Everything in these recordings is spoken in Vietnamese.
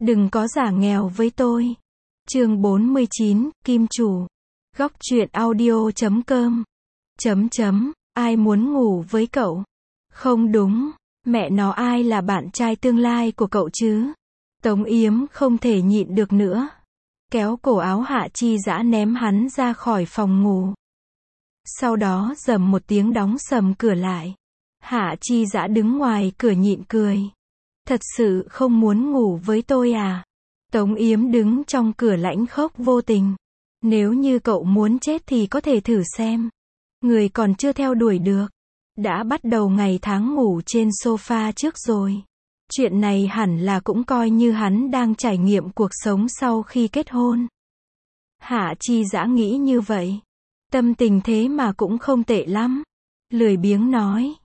Đừng có giả nghèo với tôi. Chương 49, Kim Chủ. Góc truyện audio.com. Ai muốn ngủ với cậu? Không đúng, mẹ nó ai là bạn trai tương lai của cậu chứ? Tống Yếm không thể nhịn được nữa. Kéo cổ áo Hạ Chi Dã ném hắn ra khỏi phòng ngủ. Sau đó rầm một tiếng đóng sầm cửa lại. Hạ Chi Dã đứng ngoài cửa nhịn cười. Thật sự không muốn ngủ với tôi à? Tống Yếm đứng trong cửa lãnh khốc vô tình. Nếu như cậu muốn chết thì có thể thử xem. Người còn chưa theo đuổi được. Đã bắt đầu ngày tháng ngủ trên sofa trước rồi. Chuyện này hẳn là cũng coi như hắn đang trải nghiệm cuộc sống sau khi kết hôn. Hạ Chi Dã nghĩ như vậy. Tâm tình thế mà cũng không tệ lắm. Lười biếng nói.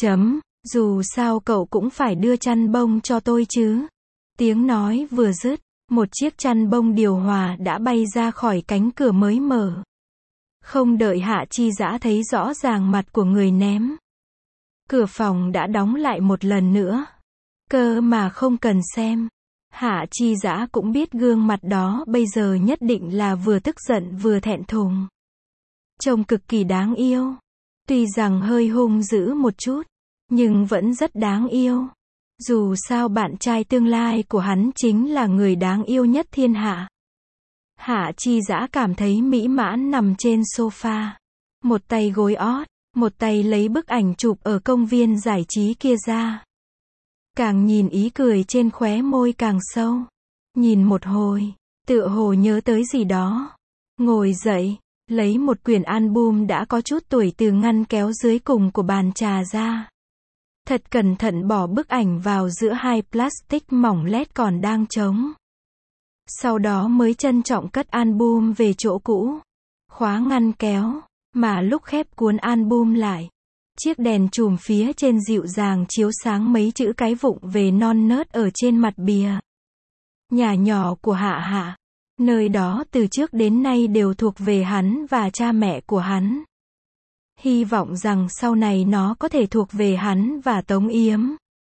Dù sao cậu cũng phải đưa chăn bông cho tôi chứ. Tiếng nói vừa dứt, một chiếc chăn bông điều hòa đã bay ra khỏi cánh cửa mới mở. Không đợi Hạ Chi Dã thấy rõ ràng mặt của người ném. Cửa phòng đã đóng lại một lần nữa. Cơ mà không cần xem. Hạ Chi Dã cũng biết gương mặt đó bây giờ nhất định là vừa tức giận vừa thẹn thùng. Trông cực kỳ đáng yêu. Tuy rằng hơi hung dữ một chút, nhưng vẫn rất đáng yêu. Dù sao bạn trai tương lai của hắn chính là người đáng yêu nhất thiên hạ. Hạ Chi Dã cảm thấy mỹ mãn nằm trên sofa. Một tay gối ót, một tay lấy bức ảnh chụp ở công viên giải trí kia ra. Càng nhìn ý cười trên khóe môi càng sâu. Nhìn một hồi, tựa hồ nhớ tới gì đó. Ngồi dậy, lấy một quyển album đã có chút tuổi từ ngăn kéo dưới cùng của bàn trà ra. Thật cẩn thận bỏ bức ảnh vào giữa hai plastic mỏng lét còn đang trống. Sau đó mới trân trọng cất album về chỗ cũ. Khóa ngăn kéo, mà lúc khép cuốn album lại. Chiếc đèn chùm phía trên dịu dàng chiếu sáng mấy chữ cái vụng về non nớt ở trên mặt bìa. Nhà nhỏ của Hạ Hạ. Nơi đó từ trước đến nay đều thuộc về hắn và cha mẹ của hắn. Hy vọng rằng sau này nó có thể thuộc về hắn và Tống Yếm.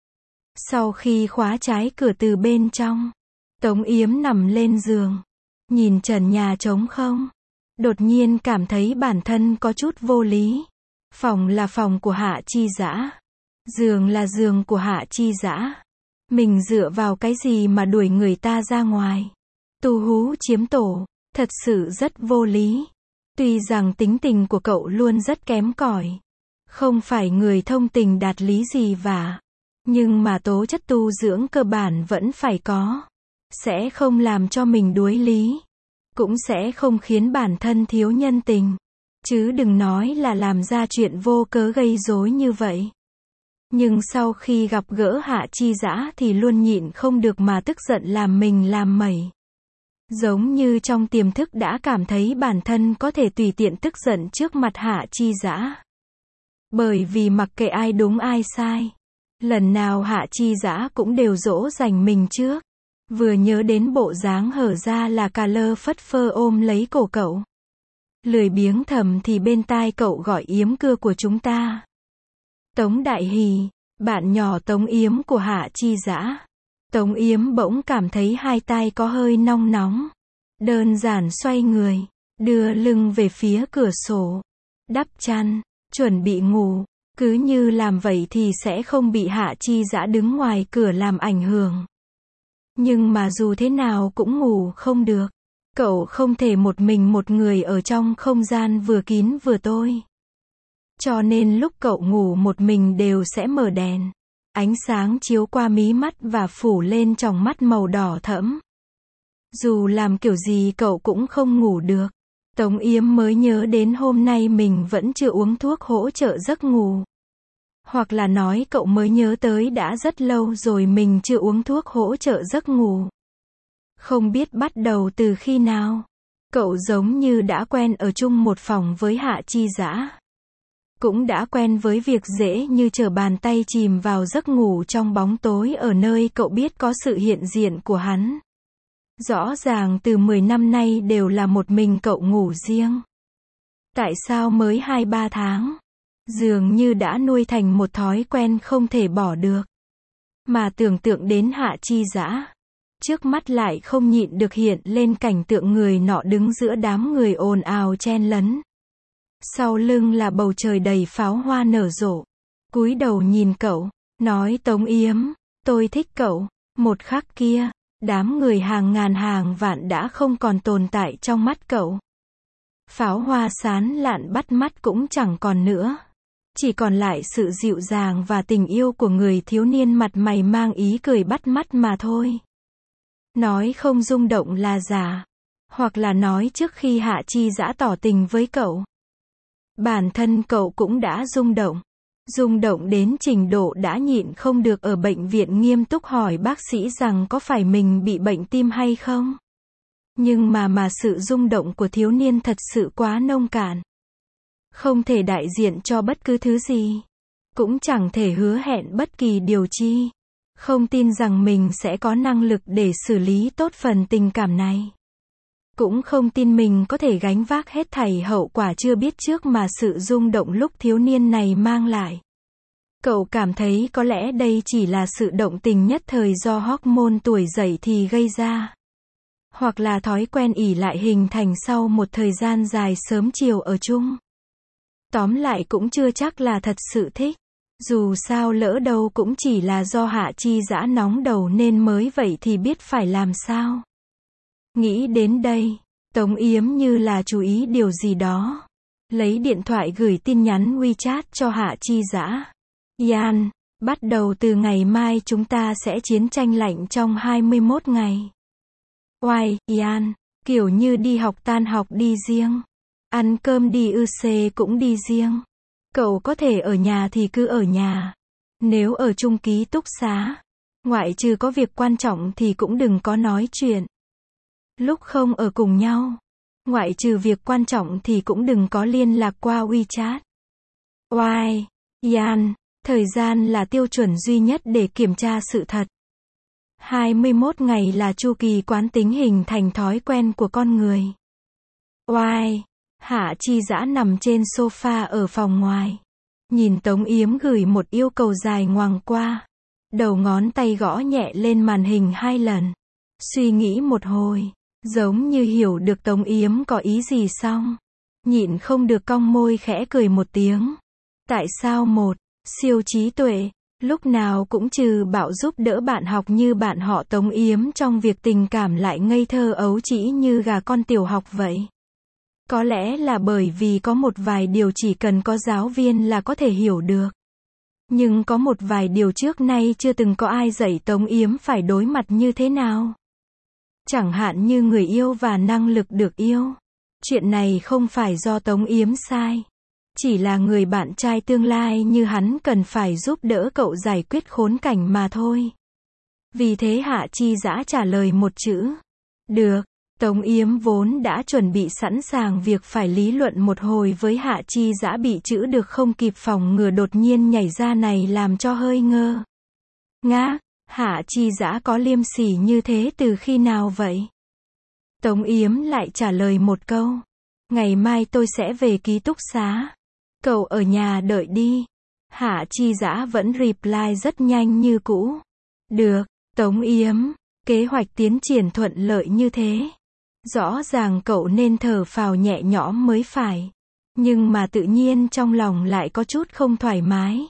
Sau khi khóa trái cửa từ bên trong, Tống Yếm nằm lên giường, nhìn trần nhà trống không. Đột nhiên cảm thấy bản thân có chút vô lý. Phòng là phòng của Hạ Chi Dã. Giường là giường của Hạ Chi Dã. Mình dựa vào cái gì mà đuổi người ta ra ngoài? Tu hú chiếm tổ, thật sự rất vô lý. Tuy rằng tính tình của cậu luôn rất kém cỏi, không phải người thông tình đạt lý gì vả, nhưng mà tố chất tu dưỡng cơ bản vẫn phải có. Sẽ không làm cho mình đuối lý, cũng sẽ không khiến bản thân thiếu nhân tình. Chứ đừng nói là làm ra chuyện vô cớ gây rối như vậy. Nhưng sau khi gặp gỡ Hạ Chi Dã thì luôn nhịn không được mà tức giận làm mình làm mẩy. Giống như trong tiềm thức đã cảm thấy bản thân có thể tùy tiện tức giận trước mặt Hạ Chi Dã. Bởi vì mặc kệ ai đúng ai sai, lần nào Hạ Chi Dã cũng đều dỗ dành mình trước. Vừa nhớ đến bộ dáng hở ra là cà lơ phất phơ ôm lấy cổ cậu. Lười biếng thầm thì bên tai cậu gọi Yếm cưa của chúng ta. Tống Đại Hỷ, bạn nhỏ Tống Yếm của Hạ Chi Dã. Tống Yếm bỗng cảm thấy hai tai có hơi nong nóng. Đơn giản xoay người, đưa lưng về phía cửa sổ, đắp chăn, chuẩn bị ngủ. Cứ như làm vậy thì sẽ không bị Hạ Chi Dã đứng ngoài cửa làm ảnh hưởng. Nhưng mà dù thế nào cũng ngủ không được. Cậu không thể một mình một người ở trong không gian vừa kín vừa tối. Cho nên lúc cậu ngủ một mình đều sẽ mở đèn. Ánh sáng chiếu qua mí mắt và phủ lên tròng mắt màu đỏ thẫm. Dù làm kiểu gì cậu cũng không ngủ được. Tống Yếm mới nhớ đến hôm nay mình vẫn chưa uống thuốc hỗ trợ giấc ngủ. Hoặc là nói cậu mới nhớ tới đã rất lâu rồi mình chưa uống thuốc hỗ trợ giấc ngủ. Không biết bắt đầu từ khi nào. Cậu giống như đã quen ở chung một phòng với Hạ Chi Dã. Cũng đã quen với việc dễ như trở bàn tay chìm vào giấc ngủ trong bóng tối ở nơi cậu biết có sự hiện diện của hắn. Rõ ràng từ 10 năm nay đều là một mình cậu ngủ riêng. Tại sao mới 2-3 tháng? Dường như đã nuôi thành một thói quen không thể bỏ được. Mà tưởng tượng đến Hạ Chi Dã. Trước mắt lại không nhịn được hiện lên cảnh tượng người nọ đứng giữa đám người ồn ào chen lấn. Sau lưng là bầu trời đầy pháo hoa nở rộ. Cúi đầu nhìn cậu, nói Tống Yếm, tôi thích cậu. Một khắc kia, đám người hàng ngàn hàng vạn đã không còn tồn tại trong mắt cậu. Pháo hoa sán lạn bắt mắt cũng chẳng còn nữa. Chỉ còn lại sự dịu dàng và tình yêu của người thiếu niên mặt mày mang ý cười bắt mắt mà thôi. Nói không rung động là giả. Hoặc là nói trước khi Hạ Chi Dã tỏ tình với cậu, bản thân cậu cũng đã rung động. Rung động đến trình độ đã nhịn không được ở bệnh viện nghiêm túc hỏi bác sĩ rằng có phải mình bị bệnh tim hay không. Nhưng mà sự rung động của thiếu niên thật sự quá nông cạn. Không thể đại diện cho bất cứ thứ gì. Cũng chẳng thể hứa hẹn bất kỳ điều chi. Không tin rằng mình sẽ có năng lực để xử lý tốt phần tình cảm này. Cũng không tin mình có thể gánh vác hết thảy hậu quả chưa biết trước mà sự rung động lúc thiếu niên này mang lại. Cậu cảm thấy có lẽ đây chỉ là sự động tình nhất thời do hormone tuổi dậy thì gây ra. Hoặc là thói quen ỷ lại hình thành sau một thời gian dài sớm chiều ở chung. Tóm lại cũng chưa chắc là thật sự thích. Dù sao lỡ đâu cũng chỉ là do Hạ Chi Dã nóng đầu nên mới vậy thì biết phải làm sao. Nghĩ đến đây, Tống Yếm như là chú ý điều gì đó. Lấy điện thoại gửi tin nhắn WeChat cho Hạ Chi Dã. Yan, bắt đầu từ ngày mai chúng ta sẽ chiến tranh lạnh trong 21 ngày. Oai, Yan, kiểu như đi học tan học đi riêng. Ăn cơm đi cũng đi riêng. Cậu có thể ở nhà thì cứ ở nhà. Nếu ở chung ký túc xá, ngoại trừ có việc quan trọng thì cũng đừng có nói chuyện. Lúc không ở cùng nhau, ngoại trừ việc quan trọng thì cũng đừng có liên lạc qua WeChat. Oai, Yan, thời gian là tiêu chuẩn duy nhất để kiểm tra sự thật. 21 ngày là chu kỳ quán tính hình thành thói quen của con người. Oai, Hạ Chi Dã nằm trên sofa ở phòng ngoài. Nhìn Tống Yếm gửi một yêu cầu dài ngoằng qua. Đầu ngón tay gõ nhẹ lên màn hình 2 lần. Suy nghĩ một hồi, giống như hiểu được Tống Yếm có ý gì xong. Nhịn không được cong môi khẽ cười một tiếng. Tại sao một siêu trí tuệ, lúc nào cũng trừ bạo giúp đỡ bạn học như bạn họ Tống Yếm trong việc tình cảm lại ngây thơ ấu trĩ như gà con tiểu học vậy? Có lẽ là bởi vì có một vài điều chỉ cần có giáo viên là có thể hiểu được. Nhưng có một vài điều trước nay chưa từng có ai dạy Tống Yếm phải đối mặt như thế nào. Chẳng hạn như người yêu và năng lực được yêu. Chuyện này không phải do Tống Yếm sai. Chỉ là người bạn trai tương lai như hắn cần phải giúp đỡ cậu giải quyết khốn cảnh mà thôi. Vì thế Hạ Chi Dã trả lời một chữ. Được. Tống Yếm vốn đã chuẩn bị sẵn sàng việc phải lý luận một hồi với Hạ Chi Dã bị chữ được không kịp phòng ngừa đột nhiên nhảy ra này làm cho hơi ngơ. Ngã, Hạ Chi Dã có liêm sỉ như thế từ khi nào vậy? Tống Yếm lại trả lời một câu. Ngày mai tôi sẽ về ký túc xá. Cậu ở nhà đợi đi. Hạ Chi Dã vẫn reply rất nhanh như cũ. Được, Tống Yếm, kế hoạch tiến triển thuận lợi như thế. Rõ ràng cậu nên thở phào nhẹ nhõm mới phải. Nhưng mà tự nhiên trong lòng lại có chút không thoải mái.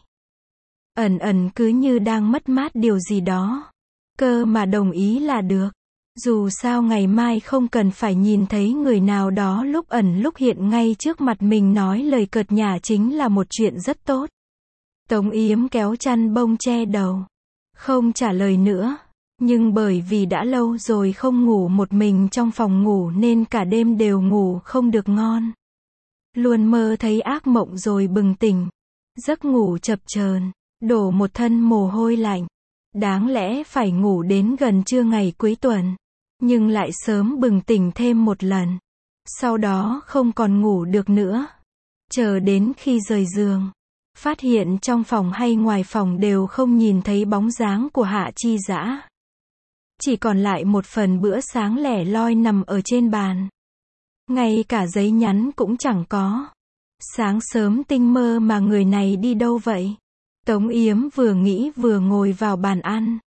Ẩn cứ như đang mất mát điều gì đó. Cơ mà đồng ý là được. Dù sao ngày mai không cần phải nhìn thấy người nào đó lúc ẩn lúc hiện ngay trước mặt mình nói lời cợt nhả chính là một chuyện rất tốt. Tống Yếm kéo chăn bông che đầu. Không trả lời nữa. Nhưng bởi vì đã lâu rồi không ngủ một mình trong phòng ngủ nên cả đêm đều ngủ không được ngon. Luôn mơ thấy ác mộng rồi bừng tỉnh. Giấc ngủ chập chờn, đổ một thân mồ hôi lạnh. Đáng lẽ phải ngủ đến gần trưa ngày cuối tuần. Nhưng lại sớm bừng tỉnh thêm một lần. Sau đó không còn ngủ được nữa. Chờ đến khi rời giường. Phát hiện trong phòng hay ngoài phòng đều không nhìn thấy bóng dáng của Hạ Chi Dã. Chỉ còn lại một phần bữa sáng lẻ loi nằm ở trên bàn. Ngay cả giấy nhắn cũng chẳng có. Sáng sớm tinh mơ mà người này đi đâu vậy? Tống Yếm vừa nghĩ vừa ngồi vào bàn ăn.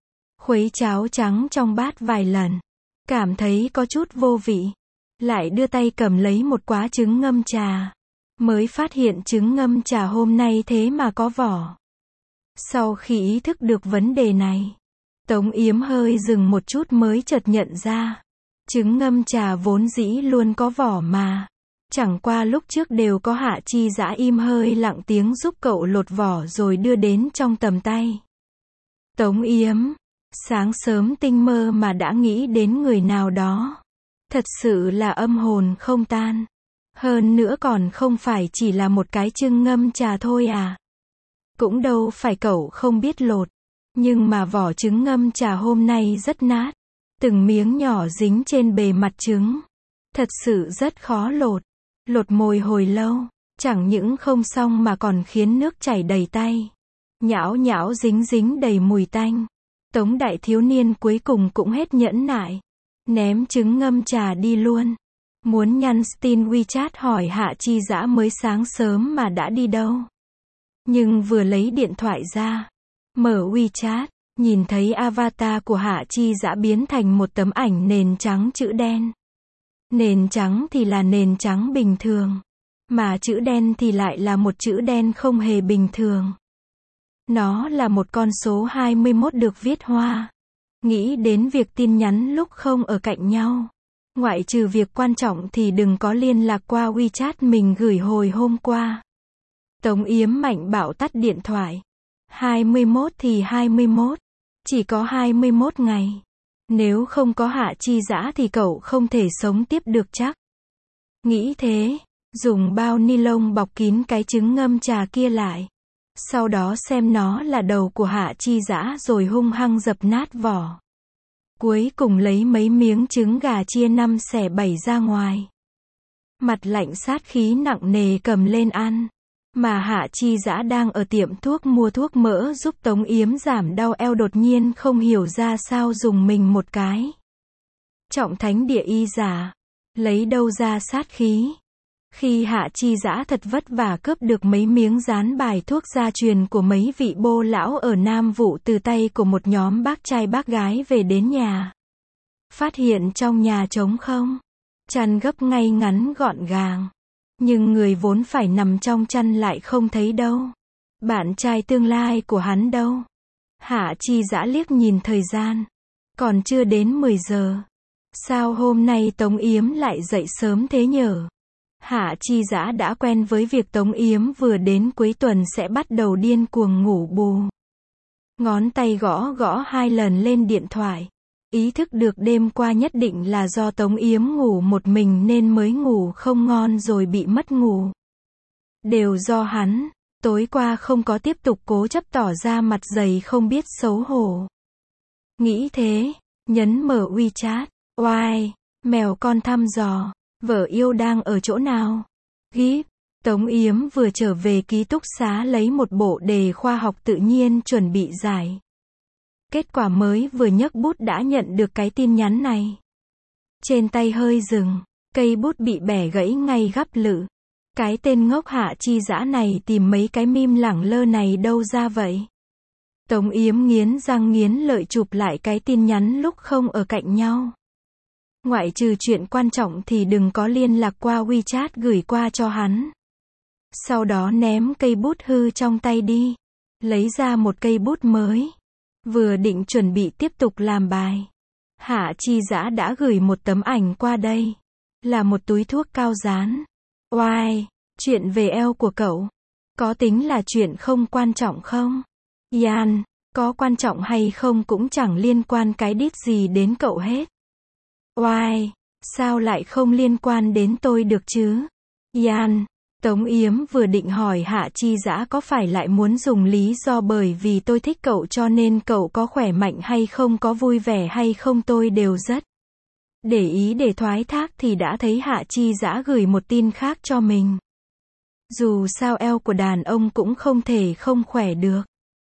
khuấy cháo trắng trong bát vài lần. Cảm thấy có chút vô vị. Lại đưa tay cầm lấy một quả trứng ngâm trà. Mới phát hiện trứng ngâm trà hôm nay thế mà có vỏ. Sau khi ý thức được vấn đề này, Tống Yếm hơi dừng một chút mới chợt nhận ra. Trứng ngâm trà vốn dĩ luôn có vỏ mà. Chẳng qua lúc trước đều có Hạ Chi Dã im hơi lặng tiếng giúp cậu lột vỏ rồi đưa đến trong tầm tay. Tống Yếm, sáng sớm tinh mơ mà đã nghĩ đến người nào đó. Thật sự là âm hồn không tan. Hơn nữa còn không phải chỉ là một cái trứng ngâm trà thôi à. Cũng đâu phải cậu không biết lột. Nhưng mà vỏ trứng ngâm trà hôm nay rất nát. Từng miếng nhỏ dính trên bề mặt trứng. Thật sự rất khó lột. Lột mồi hồi lâu. Chẳng những không xong mà còn khiến nước chảy đầy tay. Nhão nhão dính dính đầy mùi tanh. Tống đại thiếu niên cuối cùng cũng hết nhẫn nại. Ném trứng ngâm trà đi luôn. Muốn nhắn tin WeChat hỏi Hạ Chi Dã mới sáng sớm mà đã đi đâu. Nhưng vừa lấy điện thoại ra, mở WeChat, nhìn thấy avatar của Hạ Chi Dã biến thành một tấm ảnh nền trắng chữ đen. Nền trắng thì là nền trắng bình thường, mà chữ đen thì lại là một chữ đen không hề bình thường. Nó là một con số 21 được viết hoa. Nghĩ đến việc tin nhắn lúc không ở cạnh nhau. Ngoại trừ việc quan trọng thì đừng có liên lạc qua WeChat mình gửi hồi hôm qua. Tống Yếm mạnh bạo tắt điện thoại. 21 thì 21. Chỉ có 21 ngày. Nếu không có Hạ Chi Dã thì cậu không thể sống tiếp được chắc. Nghĩ thế, dùng bao ni lông bọc kín cái trứng ngâm trà kia lại. Sau đó xem nó là đầu của Hạ Chi Dã rồi hung hăng dập nát vỏ. Cuối cùng lấy mấy miếng trứng gà chia 5 xẻ 7 ra ngoài. Mặt lạnh sát khí nặng nề cầm lên ăn. Mà Hạ Chi Dã đang ở tiệm thuốc mua thuốc mỡ giúp Tống Yếm giảm đau eo đột nhiên không hiểu ra sao dùng mình một cái. Trọng thánh địa y giả. Lấy đâu ra sát khí. Khi Hạ Chi Dã thật vất vả cướp được mấy miếng dán bài thuốc gia truyền của mấy vị bô lão ở Nam Vụ từ tay của một nhóm bác trai bác gái về đến nhà. Phát hiện trong nhà trống không. Chăn gấp ngay ngắn gọn gàng. Nhưng người vốn phải nằm trong chăn lại không thấy đâu. Bạn trai tương lai của hắn đâu. Hạ Chi Dã liếc nhìn thời gian. Còn chưa đến 10 giờ. Sao hôm nay Tống Yếm lại dậy sớm thế nhở? Hạ Chi Dã đã quen với việc Tống Yếm vừa đến cuối tuần sẽ bắt đầu điên cuồng ngủ bù. Ngón tay gõ gõ 2 lần lên điện thoại. Ý thức được đêm qua nhất định là do Tống Yếm ngủ một mình nên mới ngủ không ngon rồi bị mất ngủ. Đều do hắn, tối qua không có tiếp tục cố chấp tỏ ra mặt dày không biết xấu hổ. Nghĩ thế, nhấn mở WeChat, oai, mèo con thăm dò, vợ yêu đang ở chỗ nào? Gíp, Tống Yếm vừa trở về ký túc xá lấy một bộ đề khoa học tự nhiên chuẩn bị giải. Kết quả mới vừa nhấc bút đã nhận được cái tin nhắn này. Trên tay hơi dừng, cây bút bị bẻ gãy ngay gắp lự. Cái tên ngốc Hạ Chi Dã này tìm mấy cái meme lẳng lơ này đâu ra vậy? Tống Yếm nghiến răng nghiến lợi chụp lại cái tin nhắn lúc không ở cạnh nhau. Ngoại trừ chuyện quan trọng thì đừng có liên lạc qua WeChat gửi qua cho hắn. Sau đó ném cây bút hư trong tay đi. Lấy ra một cây bút mới. Vừa định chuẩn bị tiếp tục làm bài. Hạ Chi Dã đã gửi một tấm ảnh qua đây. Là một túi thuốc cao dán. Oai, chuyện về eo của cậu. Có tính là chuyện không quan trọng không? Yan, có quan trọng hay không cũng chẳng liên quan cái đít gì đến cậu hết. Oai, sao lại không liên quan đến tôi được chứ? Yan, Tống Yếm vừa định hỏi Hạ Chi Dã có phải lại muốn dùng lý do bởi vì tôi thích cậu cho nên cậu có khỏe mạnh hay không, có vui vẻ hay không tôi đều rất để ý để thoái thác thì đã thấy Hạ Chi Dã gửi một tin khác cho mình. Dù sao eo của đàn ông cũng không thể không khỏe được.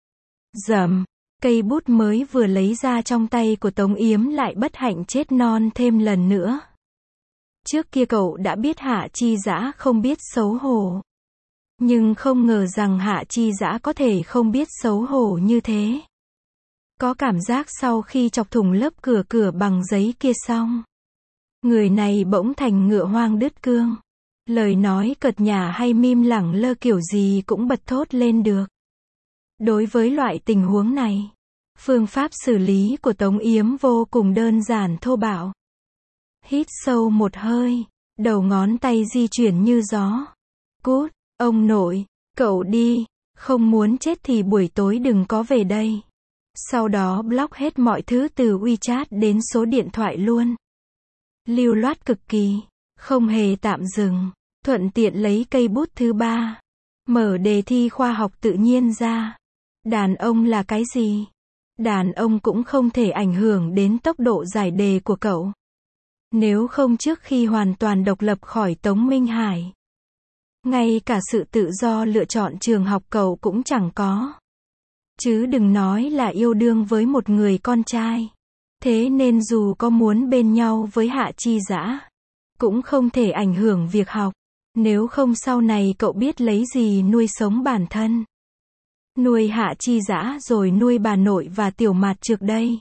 Dầm, cây bút mới vừa lấy ra trong tay của Tống Yếm lại bất hạnh chết non thêm lần nữa. Trước kia cậu đã biết Hạ Chi Dã không biết xấu hổ. Nhưng không ngờ rằng Hạ Chi Dã có thể không biết xấu hổ như thế. Có cảm giác sau khi chọc thủng lớp cửa bằng giấy kia xong, người này bỗng thành ngựa hoang đứt cương. Lời nói cợt nhả hay mím lẳng lơ kiểu gì cũng bật thốt lên được. Đối với loại tình huống này, phương pháp xử lý của Tống Yếm vô cùng đơn giản thô bạo. Hít sâu một hơi, đầu ngón tay di chuyển như gió. Cút, ông nội, cậu đi, không muốn chết thì buổi tối đừng có về đây. Sau đó block hết mọi thứ từ WeChat đến số điện thoại luôn. Lưu loát cực kỳ, không hề tạm dừng, thuận tiện lấy cây bút thứ 3. Mở đề thi khoa học tự nhiên ra. Đàn ông là cái gì? Đàn ông cũng không thể ảnh hưởng đến tốc độ giải đề của cậu. Nếu không trước khi hoàn toàn độc lập khỏi Tống Minh Hải, ngay cả sự tự do lựa chọn trường học cậu cũng chẳng có. Chứ đừng nói là yêu đương với một người con trai. Thế nên dù có muốn bên nhau với Hạ Chi Dã, cũng không thể ảnh hưởng việc học. Nếu không sau này cậu biết lấy gì nuôi sống bản thân. Nuôi Hạ Chi Dã rồi nuôi bà nội và Tiểu Mạt trước đây.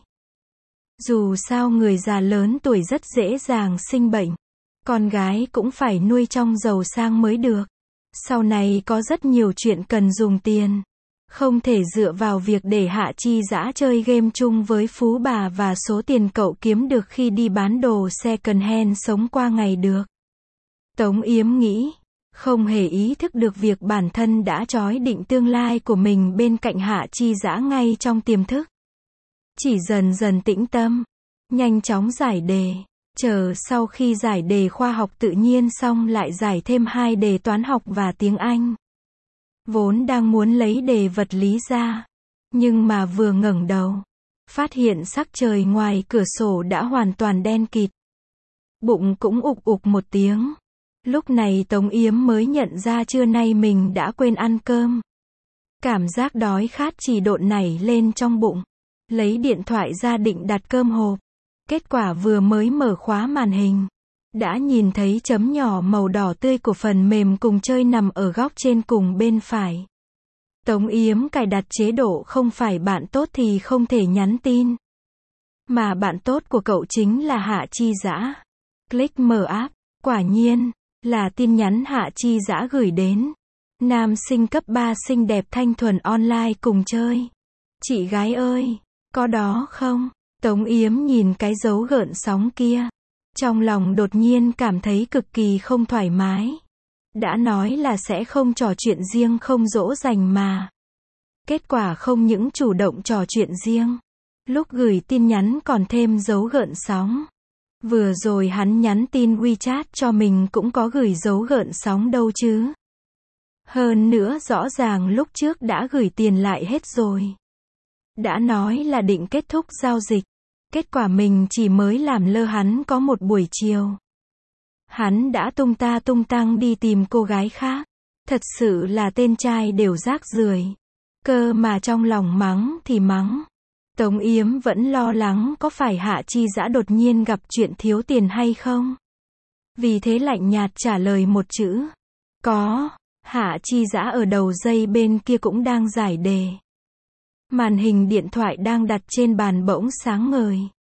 Dù sao người già lớn tuổi rất dễ dàng sinh bệnh. Con gái cũng phải nuôi trong giàu sang mới được. Sau này có rất nhiều chuyện cần dùng tiền. Không thể dựa vào việc để Hạ Chi Dã chơi game chung với phú bà và số tiền cậu kiếm được khi đi bán đồ second hand sống qua ngày được. Tống Yếm nghĩ, không hề ý thức được việc bản thân đã trói định tương lai của mình bên cạnh Hạ Chi Dã ngay trong tiềm thức. Chỉ dần dần tĩnh tâm, nhanh chóng giải đề, chờ sau khi giải đề khoa học tự nhiên xong lại giải thêm 2 đề toán học và tiếng Anh. Vốn đang muốn lấy đề vật lý ra, nhưng mà vừa ngẩng đầu, phát hiện sắc trời ngoài cửa sổ đã hoàn toàn đen kịt. Bụng cũng ục ục một tiếng. Lúc này Tống Yếm mới nhận ra trưa nay mình đã quên ăn cơm. Cảm giác đói khát chỉ độn nảy lên trong bụng. Lấy điện thoại ra định đặt cơm hộp. Kết quả vừa mới mở khóa màn hình, đã nhìn thấy chấm nhỏ màu đỏ tươi của phần mềm cùng chơi nằm ở góc trên cùng bên phải. Tống Yếm cài đặt chế độ không phải bạn tốt thì không thể nhắn tin. Mà bạn tốt của cậu chính là Hạ Chi Dã. Click mở app, quả nhiên là tin nhắn Hạ Chi Dã gửi đến. Nam sinh cấp 3 xinh đẹp thanh thuần online cùng chơi. Chị gái ơi, có đó không? Tống Yếm nhìn cái dấu gợn sóng kia. Trong lòng đột nhiên cảm thấy cực kỳ không thoải mái. Đã nói là sẽ không trò chuyện riêng không dỗ dành mà. Kết quả không những chủ động trò chuyện riêng. Lúc gửi tin nhắn còn thêm dấu gợn sóng. Vừa rồi hắn nhắn tin WeChat cho mình cũng có gửi dấu gợn sóng đâu chứ. Hơn nữa rõ ràng lúc trước đã gửi tiền lại hết rồi. Đã nói là định kết thúc giao dịch. Kết quả mình chỉ mới làm lơ hắn có một buổi chiều. Hắn đã tung ta tung tăng đi tìm cô gái khác. Thật sự là tên trai đều rác rưởi. Cơ mà trong lòng mắng thì mắng. Tống Yếm vẫn lo lắng có phải Hạ Chi Dã đột nhiên gặp chuyện thiếu tiền hay không. Vì thế lạnh nhạt trả lời một chữ. Có. Hạ Chi Dã ở đầu dây bên kia cũng đang giải đề. Màn hình điện thoại đang đặt trên bàn bỗng sáng ngời.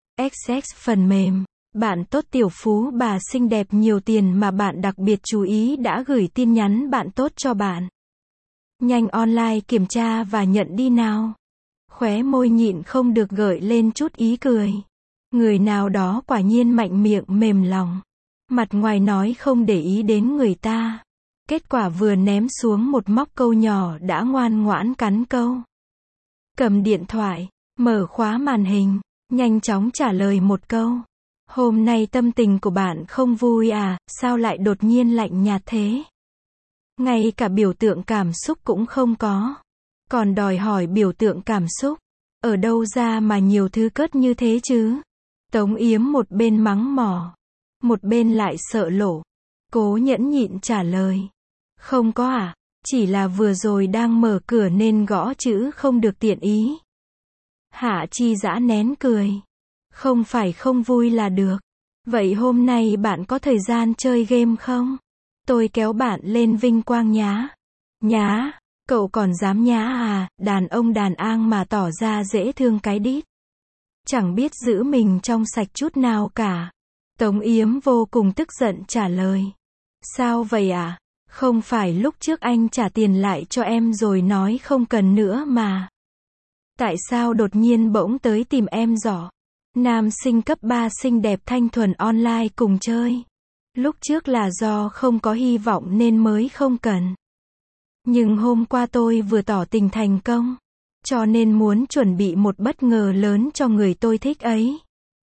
XX phần mềm. Bạn tốt tiểu phú bà xinh đẹp nhiều tiền mà bạn đặc biệt chú ý đã gửi tin nhắn bạn tốt cho bạn. Nhanh online kiểm tra và nhận đi nào. Khóe môi nhịn không được gợi lên chút ý cười. Người nào đó quả nhiên mạnh miệng mềm lòng. Mặt ngoài nói không để ý đến người ta. Kết quả vừa ném xuống một móc câu nhỏ đã ngoan ngoãn cắn câu. Cầm điện thoại, mở khóa màn hình, nhanh chóng trả lời một câu. Hôm nay tâm tình của bạn không vui à, sao lại đột nhiên lạnh nhạt thế? Ngay cả biểu tượng cảm xúc cũng không có. Còn đòi hỏi biểu tượng cảm xúc. Ở đâu ra mà nhiều thứ cất như thế chứ? Tống Yếm một bên mắng mỏ, một bên lại sợ lộ. Cố nhẫn nhịn trả lời. Không có à, chỉ là vừa rồi đang mở cửa nên gõ chữ không được tiện ý. Hạ Chi Dã nén cười. Không phải không vui là được. Vậy hôm nay bạn có thời gian chơi game không? Tôi kéo bạn lên vinh quang nhá. Nhá. Cậu còn dám nhá à, đàn ông đàn an mà tỏ ra dễ thương cái đít. Chẳng biết giữ mình trong sạch chút nào cả. Tống Yếm vô cùng tức giận trả lời. Sao vậy à? Không phải lúc trước anh trả tiền lại cho em rồi nói không cần nữa mà. Tại sao đột nhiên bỗng tới tìm em giỏ? Nam sinh cấp 3 xinh đẹp thanh thuần online cùng chơi. Lúc trước là do không có hy vọng nên mới không cần. Nhưng hôm qua tôi vừa tỏ tình thành công. Cho nên muốn chuẩn bị một bất ngờ lớn cho người tôi thích ấy.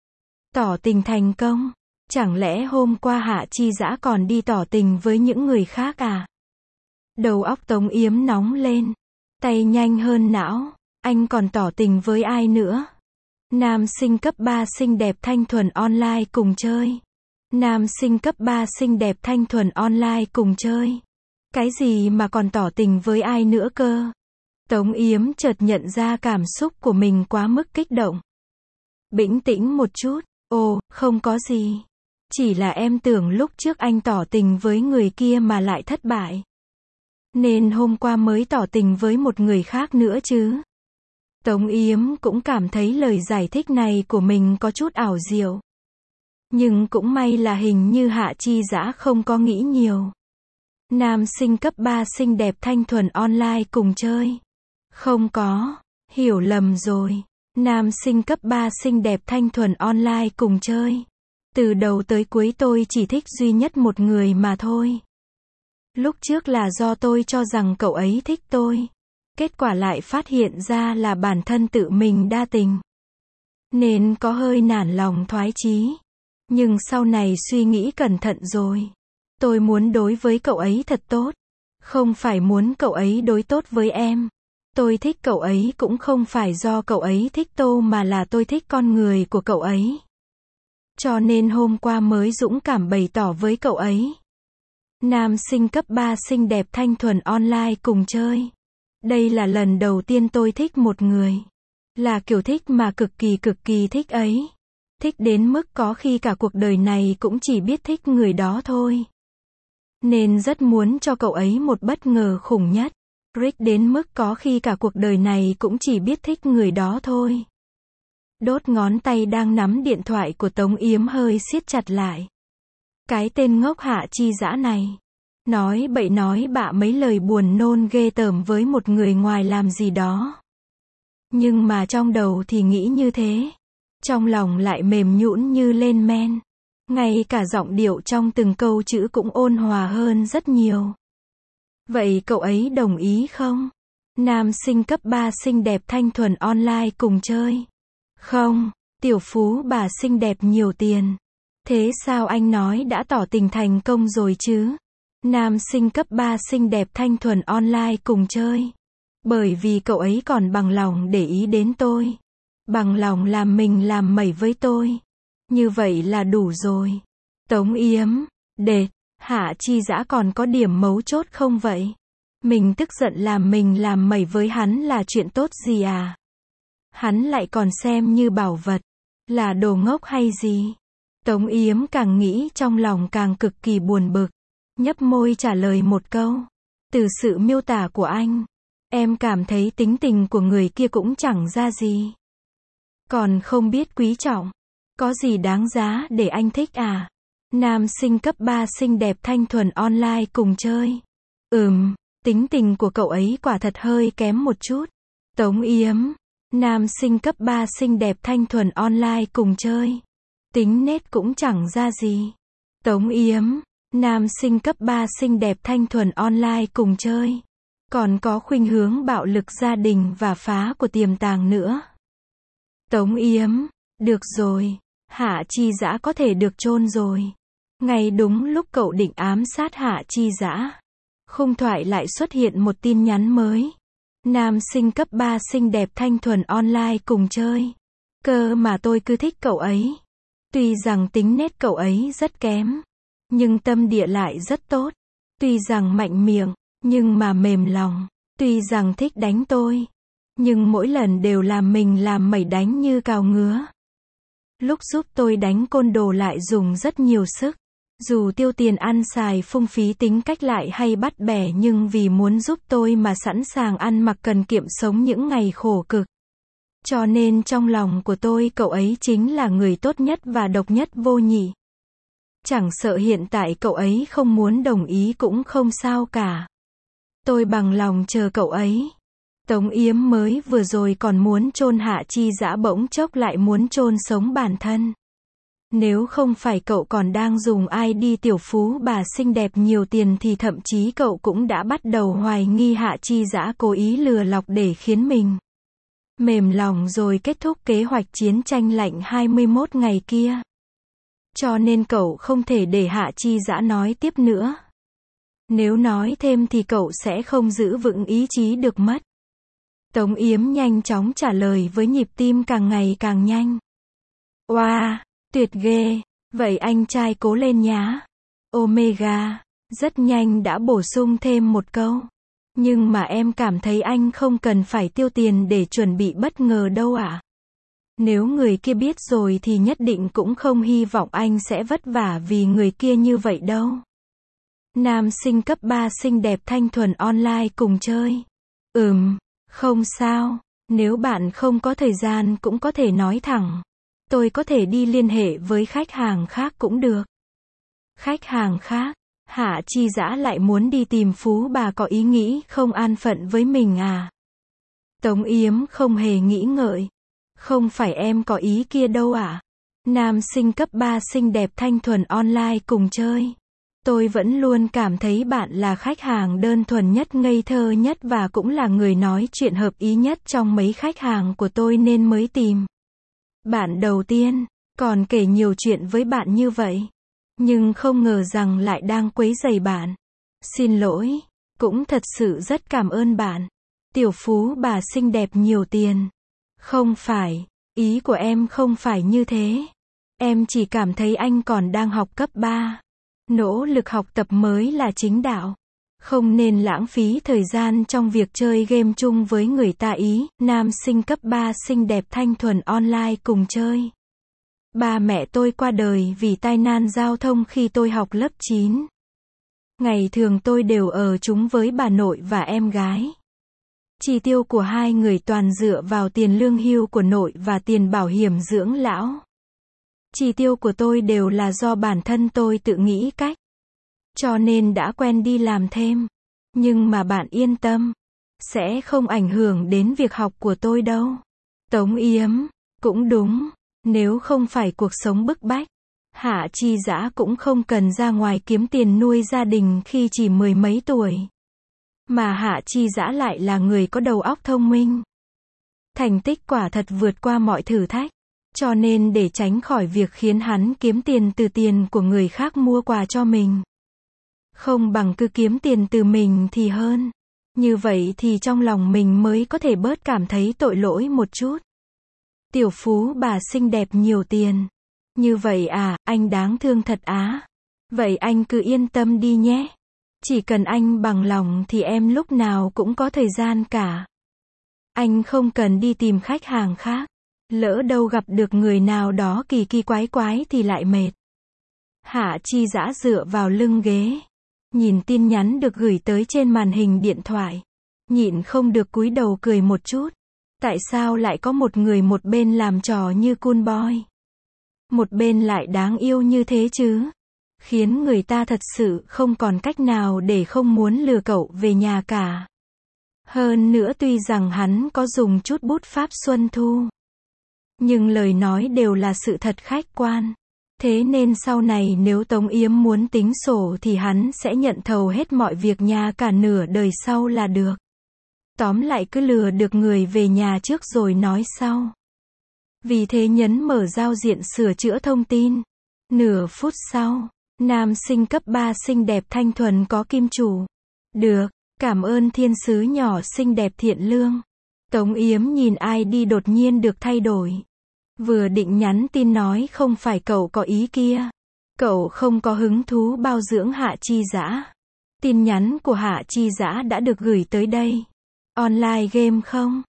Tỏ tình thành công? Chẳng lẽ hôm qua Hạ Chi Dã còn đi tỏ tình với những người khác à? Đầu óc Tống Yếm nóng lên. Tay nhanh hơn não. Anh còn tỏ tình với ai nữa? Nam sinh cấp 3 xinh đẹp thanh thuần online cùng chơi. Nam sinh cấp 3 xinh đẹp thanh thuần online cùng chơi. Cái gì mà còn tỏ tình với ai nữa cơ? Tống Yếm chợt nhận ra cảm xúc của mình quá mức kích động. Bĩnh tĩnh một chút. Ồ, không có gì. Chỉ là em tưởng lúc trước anh tỏ tình với người kia mà lại thất bại. Nên hôm qua mới tỏ tình với một người khác nữa chứ. Tống Yếm cũng cảm thấy lời giải thích này của mình có chút ảo diệu. Nhưng cũng may là hình như Hạ Chi Dã không có nghĩ nhiều. Nam sinh cấp 3 xinh đẹp thanh thuần online cùng chơi. Không có, hiểu lầm rồi. Nam sinh cấp 3 xinh đẹp thanh thuần online cùng chơi. Từ đầu tới cuối tôi chỉ thích duy nhất một người mà thôi. Lúc trước là do tôi cho rằng cậu ấy thích tôi. Kết quả lại phát hiện ra là bản thân tự mình đa tình. Nên có hơi nản lòng thoái chí. Nhưng sau này suy nghĩ cẩn thận rồi. Tôi muốn đối với cậu ấy thật tốt. Không phải muốn cậu ấy đối tốt với em. Tôi thích cậu ấy cũng không phải do cậu ấy thích tôi mà là tôi thích con người của cậu ấy. Cho nên hôm qua mới dũng cảm bày tỏ với cậu ấy. Nam sinh cấp 3 xinh đẹp thanh thuần online cùng chơi. Đây là lần đầu tiên tôi thích một người. Là kiểu thích mà cực kỳ thích ấy. Thích đến mức có khi cả cuộc đời này cũng chỉ biết thích người đó thôi. Nên rất muốn cho cậu ấy một bất ngờ khủng nhất. Rick đến mức có khi cả cuộc đời này cũng chỉ biết thích người đó thôi. Đốt ngón tay đang nắm điện thoại của Tống Yếm hơi siết chặt lại. Cái tên ngốc Hạ Chi Dã này. Nói bậy nói bạ mấy lời buồn nôn ghê tởm với một người ngoài làm gì đó. Nhưng mà trong đầu thì nghĩ như thế. Trong lòng lại mềm nhũn như lên men. Ngay cả giọng điệu trong từng câu chữ cũng ôn hòa hơn rất nhiều. Vậy cậu ấy đồng ý không? Nam sinh cấp 3 xinh đẹp thanh thuần online cùng chơi. Không, tiểu phú bà xinh đẹp nhiều tiền. Thế sao anh nói đã tỏ tình thành công rồi chứ? Nam sinh cấp 3 xinh đẹp thanh thuần online cùng chơi. Bởi vì cậu ấy còn bằng lòng để ý đến tôi. Bằng lòng làm mình làm mẩy với tôi. Như vậy là đủ rồi. Tống Yếm, đệt, Hạ Chi Dã còn có điểm mấu chốt không vậy? Mình tức giận làm mình làm mẩy với hắn là chuyện tốt gì à? Hắn lại còn xem như bảo vật. Là đồ ngốc hay gì? Tống Yếm càng nghĩ trong lòng càng cực kỳ buồn bực. Nhấp môi trả lời một câu. Từ sự miêu tả của anh, em cảm thấy tính tình của người kia cũng chẳng ra gì. Còn không biết quý trọng. Có gì đáng giá để anh thích à? Nam sinh cấp 3 xinh đẹp thanh thuần online cùng chơi. Tính tình của cậu ấy quả thật hơi kém một chút. Tống Yếm, nam sinh cấp 3 xinh đẹp thanh thuần online cùng chơi. Tính nết cũng chẳng ra gì. Tống Yếm, nam sinh cấp 3 xinh đẹp thanh thuần online cùng chơi. Còn có khuynh hướng bạo lực gia đình và phá của tiềm tàng nữa. Tống Yếm, được rồi. Hạ Chi Dã có thể được chôn rồi. Ngay đúng lúc cậu định ám sát Hạ Chi Dã, khung thoại lại xuất hiện một tin nhắn mới. Nam sinh cấp 3 xinh đẹp thanh thuần online cùng chơi. Cơ mà tôi cứ thích cậu ấy. Tuy rằng tính nết cậu ấy rất kém, nhưng tâm địa lại rất tốt. Tuy rằng mạnh miệng, nhưng mà mềm lòng. Tuy rằng thích đánh tôi, nhưng mỗi lần đều làm mình làm mẩy đánh như cào ngứa. Lúc giúp tôi đánh côn đồ lại dùng rất nhiều sức. Dù tiêu tiền ăn xài phung phí tính cách lại hay bắt bẻ nhưng vì muốn giúp tôi mà sẵn sàng ăn mặc cần kiệm sống những ngày khổ cực. Cho nên trong lòng của tôi cậu ấy chính là người tốt nhất và độc nhất vô nhị. Chẳng sợ hiện tại cậu ấy không muốn đồng ý cũng không sao cả. Tôi bằng lòng chờ cậu ấy. Tống Yếm mới vừa rồi còn muốn chôn Hạ Chi Dã bỗng chốc lại muốn chôn sống bản thân. Nếu không phải cậu còn đang dùng ID tiểu phú bà xinh đẹp nhiều tiền thì thậm chí cậu cũng đã bắt đầu hoài nghi Hạ Chi Dã cố ý lừa lọc để khiến mình mềm lòng rồi kết thúc kế hoạch chiến tranh lạnh 21 ngày kia. Cho nên cậu không thể để Hạ Chi Dã nói tiếp nữa. Nếu nói thêm thì cậu sẽ không giữ vững ý chí được mất. Tống Yếm nhanh chóng trả lời với nhịp tim càng ngày càng nhanh. Wow, tuyệt ghê, vậy anh trai cố lên nhá. Omega, rất nhanh đã bổ sung thêm một câu. Nhưng mà em cảm thấy anh không cần phải tiêu tiền để chuẩn bị bất ngờ đâu ạ. Nếu người kia biết rồi thì nhất định cũng không hy vọng anh sẽ vất vả vì người kia như vậy đâu. Nam sinh cấp 3 xinh đẹp thanh thuần online cùng chơi. Không sao, nếu bạn không có thời gian cũng có thể nói thẳng. Tôi có thể đi liên hệ với khách hàng khác cũng được. Khách hàng khác? Hạ Chi Dã lại muốn đi tìm phú bà có ý nghĩ không an phận với mình à? Tống Yếm không hề nghĩ ngợi. Không phải em có ý kia đâu ạ. Nam sinh cấp 3 xinh đẹp thanh thuần online cùng chơi. Tôi vẫn luôn cảm thấy bạn là khách hàng đơn thuần nhất, ngây thơ nhất và cũng là người nói chuyện hợp ý nhất trong mấy khách hàng của tôi nên mới tìm bạn đầu tiên, còn kể nhiều chuyện với bạn như vậy. Nhưng không ngờ rằng lại đang quấy rầy bạn. Xin lỗi, cũng thật sự rất cảm ơn bạn. Tiểu phú bà xinh đẹp nhiều tiền. Không phải, ý của em không phải như thế. Em chỉ cảm thấy anh còn đang học cấp 3. Nỗ lực học tập mới là chính đạo. Không nên lãng phí thời gian trong việc chơi game chung với người ta ý. Nam sinh cấp 3 xinh đẹp thanh thuần online cùng chơi. Ba mẹ tôi qua đời vì tai nạn giao thông khi tôi học lớp 9. Ngày thường tôi đều ở chung với bà nội và em gái. Chi tiêu của hai người toàn dựa vào tiền lương hưu của nội và tiền bảo hiểm dưỡng lão. Chi tiêu của tôi đều là do bản thân tôi tự nghĩ cách. Cho nên đã quen đi làm thêm. Nhưng mà bạn yên tâm. Sẽ không ảnh hưởng đến việc học của tôi đâu. Tống Yếm, cũng đúng. Nếu không phải cuộc sống bức bách, Hạ Chi Dã cũng không cần ra ngoài kiếm tiền nuôi gia đình khi chỉ mười mấy tuổi. Mà Hạ Chi Dã lại là người có đầu óc thông minh. Thành tích quả thật vượt qua mọi thử thách. Cho nên để tránh khỏi việc khiến hắn kiếm tiền từ tiền của người khác mua quà cho mình. Không bằng cứ kiếm tiền từ mình thì hơn. Như vậy thì trong lòng mình mới có thể bớt cảm thấy tội lỗi một chút. Tiểu phú bà xinh đẹp nhiều tiền. Như vậy à, anh đáng thương thật á. Vậy anh cứ yên tâm đi nhé. Chỉ cần anh bằng lòng thì em lúc nào cũng có thời gian cả. Anh không cần đi tìm khách hàng khác. Lỡ đâu gặp được người nào đó kỳ kỳ quái quái thì lại mệt. Hạ Chi Dã dựa vào lưng ghế. Nhìn tin nhắn được gửi tới trên màn hình điện thoại. Nhịn không được cúi đầu cười một chút. Tại sao lại có một người một bên làm trò như cool boy, một bên lại đáng yêu như thế chứ? Khiến người ta thật sự không còn cách nào để không muốn lừa cậu về nhà cả. Hơn nữa tuy rằng hắn có dùng chút bút pháp Xuân Thu, nhưng lời nói đều là sự thật khách quan. Thế nên sau này nếu Tống Yếm muốn tính sổ thì hắn sẽ nhận thầu hết mọi việc nhà cả nửa đời sau là được. Tóm lại cứ lừa được người về nhà trước rồi nói sau. Vì thế nhấn mở giao diện sửa chữa thông tin. Nửa phút sau, nam sinh cấp 3 xinh đẹp thanh thuần có kim chủ. Được, cảm ơn thiên sứ nhỏ xinh đẹp thiện lương. Tống Yếm nhìn ID đột nhiên được thay đổi. Vừa định nhắn tin nói không phải cậu có ý kia. Cậu không có hứng thú bao dưỡng Hạ Chi Dã. Tin nhắn của Hạ Chi Dã đã được gửi tới đây. Online game không?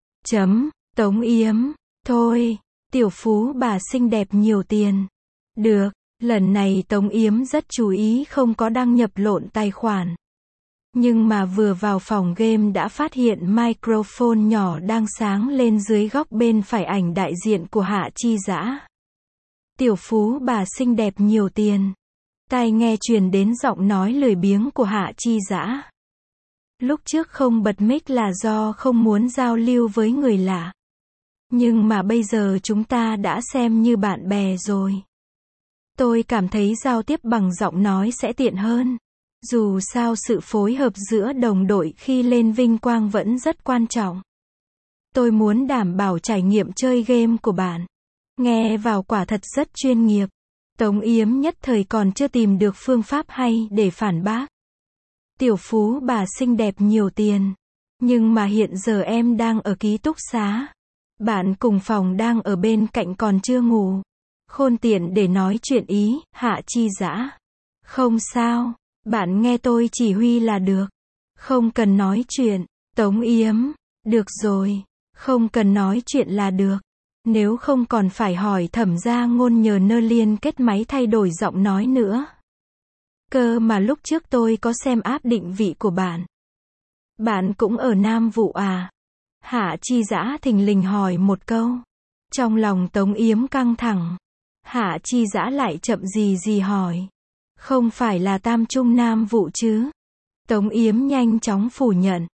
Tống Yếm. Thôi, tiểu phú bà xinh đẹp nhiều tiền. Được, Lần này Tống Yếm rất chú ý không có đăng nhập lộn tài khoản. Nhưng mà vừa vào phòng game đã phát hiện microphone nhỏ đang sáng lên dưới góc bên phải ảnh đại diện của Hạ Chi Dã. Tiểu phú bà xinh đẹp nhiều tiền. Tai nghe truyền đến giọng nói lười biếng của Hạ Chi Dã. Lúc trước không bật mic là do không muốn giao lưu với người lạ. Nhưng mà bây giờ chúng ta đã xem như bạn bè rồi. Tôi cảm thấy giao tiếp bằng giọng nói sẽ tiện hơn. Dù sao sự phối hợp giữa đồng đội khi lên vinh quang vẫn rất quan trọng. Tôi muốn đảm bảo trải nghiệm chơi game của bạn. Nghe vào quả thật rất chuyên nghiệp. Tống Yếm nhất thời còn chưa tìm được phương pháp hay để phản bác. Tiểu phú bà xinh đẹp nhiều tiền. Nhưng mà hiện giờ em đang ở ký túc xá. Bạn cùng phòng đang ở bên cạnh còn chưa ngủ. Khôn tiện để nói chuyện ý, Hạ Chi Dã. Không sao, bạn nghe tôi chỉ huy là được. Không cần nói chuyện. Tống Yếm. Được rồi, không cần nói chuyện là được. Nếu không còn phải hỏi Thẩm Gia Ngôn nhờ Nơ liên kết máy thay đổi giọng nói nữa. Cơ mà lúc trước tôi có xem app định vị của bạn. Bạn cũng ở Nam Vụ à? Hạ Chi Dã thình lình hỏi một câu. Trong lòng Tống Yếm căng thẳng. Hạ Chi Dã lại chậm gì hỏi. Không phải là Tam Trung Nam Vụ chứ? Tống Yếm nhanh chóng phủ nhận.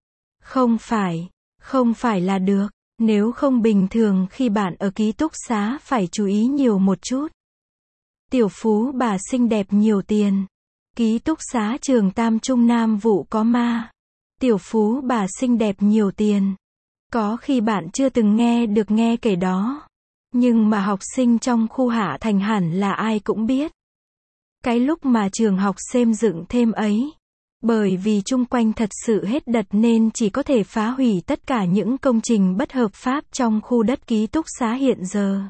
Không phải là được. Nếu không bình thường khi bạn ở ký túc xá phải chú ý nhiều một chút. Tiểu phú bà xinh đẹp nhiều tiền. Ký túc xá trường Tam Trung Nam Vụ có ma. Tiểu phú bà xinh đẹp nhiều tiền. Có khi bạn chưa từng nghe kể đó. Nhưng mà học sinh trong khu Hạ Thành hẳn là ai cũng biết. Cái lúc mà trường học xây dựng thêm ấy. Bởi vì chung quanh thật sự hết đợt nên chỉ có thể phá hủy tất cả những công trình bất hợp pháp trong khu đất ký túc xá hiện giờ.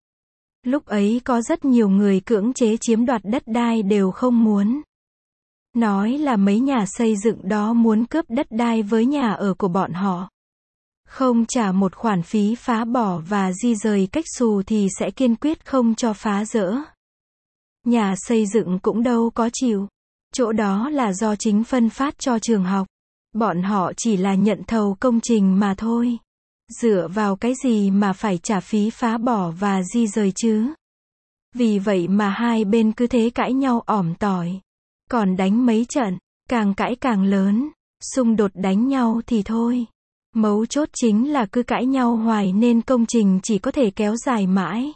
Lúc ấy có rất nhiều người cưỡng chế chiếm đoạt đất đai đều không muốn. Nói là mấy nhà xây dựng đó muốn cướp đất đai với nhà ở của bọn họ. Không trả một khoản phí phá bỏ và di rời cách xù thì sẽ kiên quyết không cho phá dỡ. Nhà xây dựng cũng đâu có chịu. Chỗ đó là do chính phân phát cho trường học. Bọn họ chỉ là nhận thầu công trình mà thôi. Dựa vào cái gì mà phải trả phí phá bỏ và di rời chứ? Vì vậy mà hai bên cứ thế cãi nhau ỏm tỏi. Còn đánh mấy trận, càng cãi càng lớn. Xung đột đánh nhau thì thôi. Mấu chốt chính là cứ cãi nhau hoài nên công trình chỉ có thể kéo dài mãi.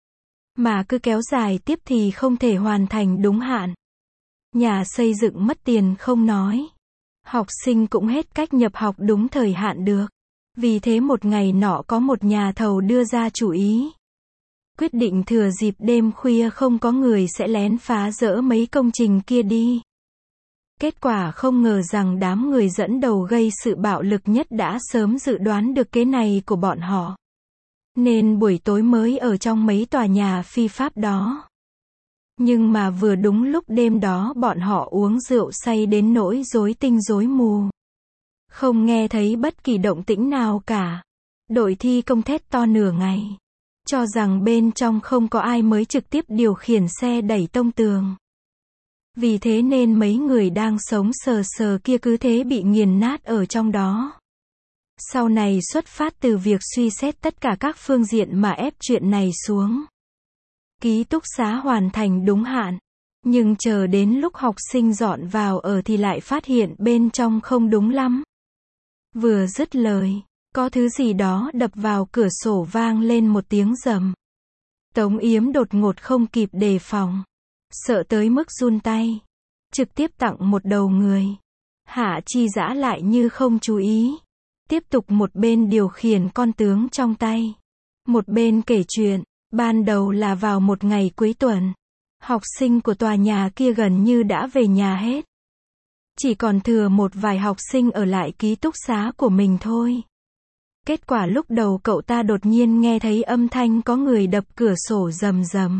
Mà cứ kéo dài tiếp thì không thể hoàn thành đúng hạn. Nhà xây dựng mất tiền không nói. Học sinh cũng hết cách nhập học đúng thời hạn được. Vì thế một ngày nọ có một nhà thầu đưa ra chủ ý. Quyết định thừa dịp đêm khuya không có người sẽ lén phá dỡ mấy công trình kia đi. Kết quả không ngờ rằng đám người dẫn đầu gây sự bạo lực nhất đã sớm dự đoán được kế này của bọn họ. Nên buổi tối mới ở trong mấy tòa nhà phi pháp đó. Nhưng mà vừa đúng lúc đêm đó bọn họ uống rượu say đến nỗi rối tinh rối mù. Không nghe thấy bất kỳ động tĩnh nào cả. Đội thi công thét to nửa ngày. Cho rằng bên trong không có ai mới trực tiếp điều khiển xe đẩy tông tường. Vì thế nên mấy người đang sống sờ sờ kia cứ thế bị nghiền nát ở trong đó. Sau này xuất phát từ việc suy xét tất cả các phương diện mà ép chuyện này xuống. Ký túc xá hoàn thành đúng hạn. Nhưng chờ đến lúc học sinh dọn vào ở thì lại phát hiện bên trong không đúng lắm. Vừa dứt lời, có thứ gì đó đập vào cửa sổ vang lên một tiếng rầm. Tống Yếm đột ngột không kịp đề phòng. Sợ tới mức run tay. Trực tiếp tặng một đầu người. Hạ Chi Dã lại như không chú ý. Tiếp tục một bên điều khiển con tướng trong tay. Một bên kể chuyện. Ban đầu là vào một ngày cuối tuần. Học sinh của tòa nhà kia gần như đã về nhà hết. Chỉ còn thừa một vài học sinh ở lại ký túc xá của mình thôi. Kết quả lúc đầu cậu ta đột nhiên nghe thấy âm thanh có người đập cửa sổ rầm rầm.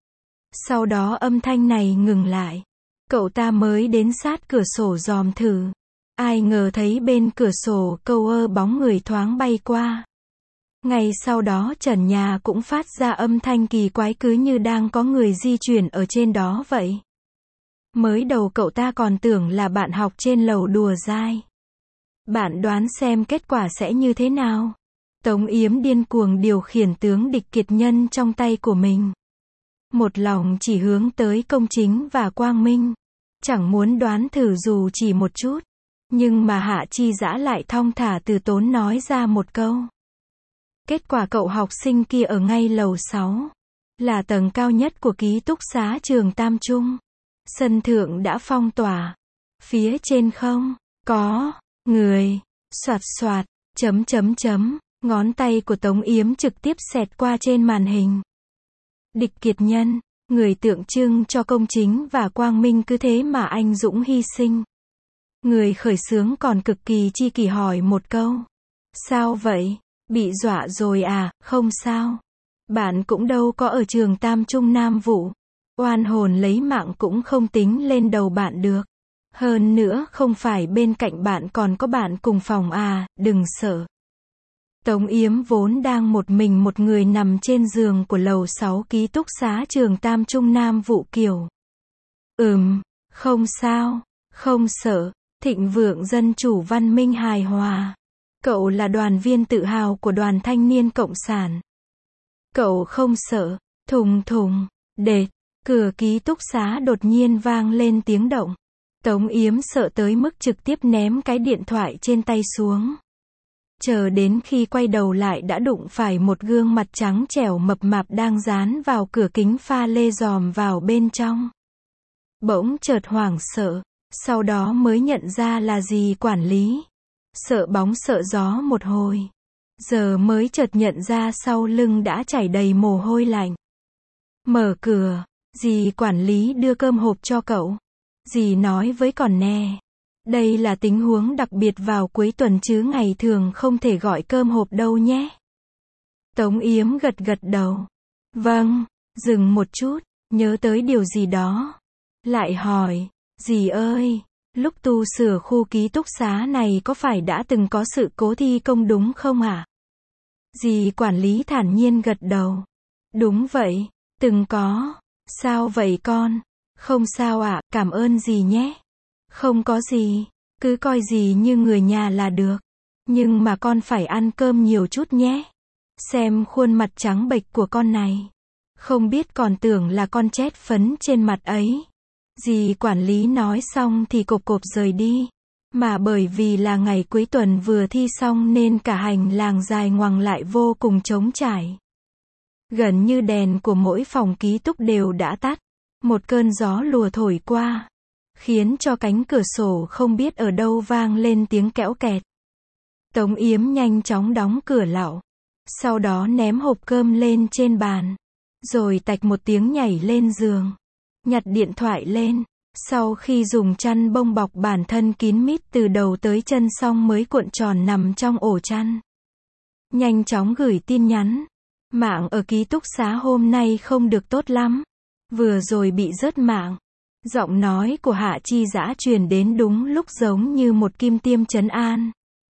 Sau đó âm thanh này ngừng lại. Cậu ta mới đến sát cửa sổ dòm thử. Ai ngờ thấy bên cửa sổ câu bóng người thoáng bay qua. Ngay sau đó trần nhà cũng phát ra âm thanh kỳ quái cứ như đang có người di chuyển ở trên đó vậy. Mới đầu cậu ta còn tưởng là bạn học trên lầu đùa dai. Bạn đoán xem kết quả sẽ như thế nào? Tống Yếm điên cuồng điều khiển tướng địch kiệt nhân trong tay của mình. Một lòng chỉ hướng tới công chính và quang minh. Chẳng muốn đoán thử dù chỉ một chút. Nhưng mà Hạ Chi Dã lại thong thả từ tốn nói ra một câu. Kết quả cậu học sinh kia ở ngay lầu 6. Là tầng cao nhất của ký túc xá trường Tam Trung. Sân thượng đã phong tỏa. Phía trên không có người. Soạt soạt, chấm chấm chấm. Ngón tay của Tống Yếm trực tiếp xẹt qua trên màn hình. Địch kiệt nhân, người tượng trưng cho công chính và quang minh cứ thế mà anh dũng hy sinh. Người khởi xướng còn cực kỳ chi kỷ hỏi một câu. Sao vậy? Bị dọa rồi à? Không sao. Bạn cũng đâu có ở trường Tam Trung Nam Vụ. Oan hồn lấy mạng cũng không tính lên đầu bạn được. Hơn nữa không phải bên cạnh bạn còn có bạn cùng phòng à, đừng sợ. Tống Yếm vốn đang một mình một người nằm trên giường của lầu 6 ký túc xá trường Tam Trung Nam Vụ kiểu. Không sao, không sợ, thịnh vượng dân chủ văn minh hài hòa. Cậu là đoàn viên tự hào của đoàn thanh niên cộng sản. Cậu không sợ, thùng thùng, đệt, cửa ký túc xá đột nhiên vang lên tiếng động. Tống Yếm sợ tới mức trực tiếp ném cái điện thoại trên tay xuống. Chờ đến khi quay đầu lại đã đụng phải một gương mặt trắng trẻo mập mạp đang dán vào cửa kính pha lê dòm vào bên trong. Bỗng chợt hoảng sợ, sau đó mới nhận ra là dì quản lý. Sợ bóng sợ gió một hồi. Giờ mới chợt nhận ra sau lưng đã chảy đầy mồ hôi lạnh. Mở cửa, dì quản lý đưa cơm hộp cho cậu. Dì nói với con nè. Đây là tình huống đặc biệt vào cuối tuần chứ ngày thường không thể gọi cơm hộp đâu nhé. Tống Yếm gật gật đầu. Vâng, dừng một chút, nhớ tới điều gì đó. Lại hỏi, dì ơi, lúc tu sửa khu ký túc xá này có phải đã từng có sự cố thi công đúng không ạ? Dì quản lý thản nhiên gật đầu. Đúng vậy, từng có. Sao vậy con? Không sao ạ, cảm ơn dì nhé. Không có gì, cứ coi dì như người nhà là được. Nhưng mà con phải ăn cơm nhiều chút nhé. Xem khuôn mặt trắng bệch của con này. Không biết còn tưởng là con chét phấn trên mặt ấy. Dì quản lý nói xong thì cộp cộp rời đi. Mà bởi vì là ngày cuối tuần vừa thi xong nên cả hành lang dài ngoằng lại vô cùng trống trải. Gần như đèn của mỗi phòng ký túc đều đã tắt. Một cơn gió lùa thổi qua. Khiến cho cánh cửa sổ không biết ở đâu vang lên tiếng kẽo kẹt. Tống Yếm nhanh chóng đóng cửa lạo. Sau đó ném hộp cơm lên trên bàn. Rồi tạch một tiếng nhảy lên giường. Nhặt điện thoại lên. Sau khi dùng chăn bông bọc bản thân kín mít từ đầu tới chân xong mới cuộn tròn nằm trong ổ chăn. Nhanh chóng gửi tin nhắn. Mạng ở ký túc xá hôm nay không được tốt lắm. Vừa rồi bị rớt mạng. Giọng nói của Hạ Chi Dã truyền đến đúng lúc giống như một kim tiêm trấn an.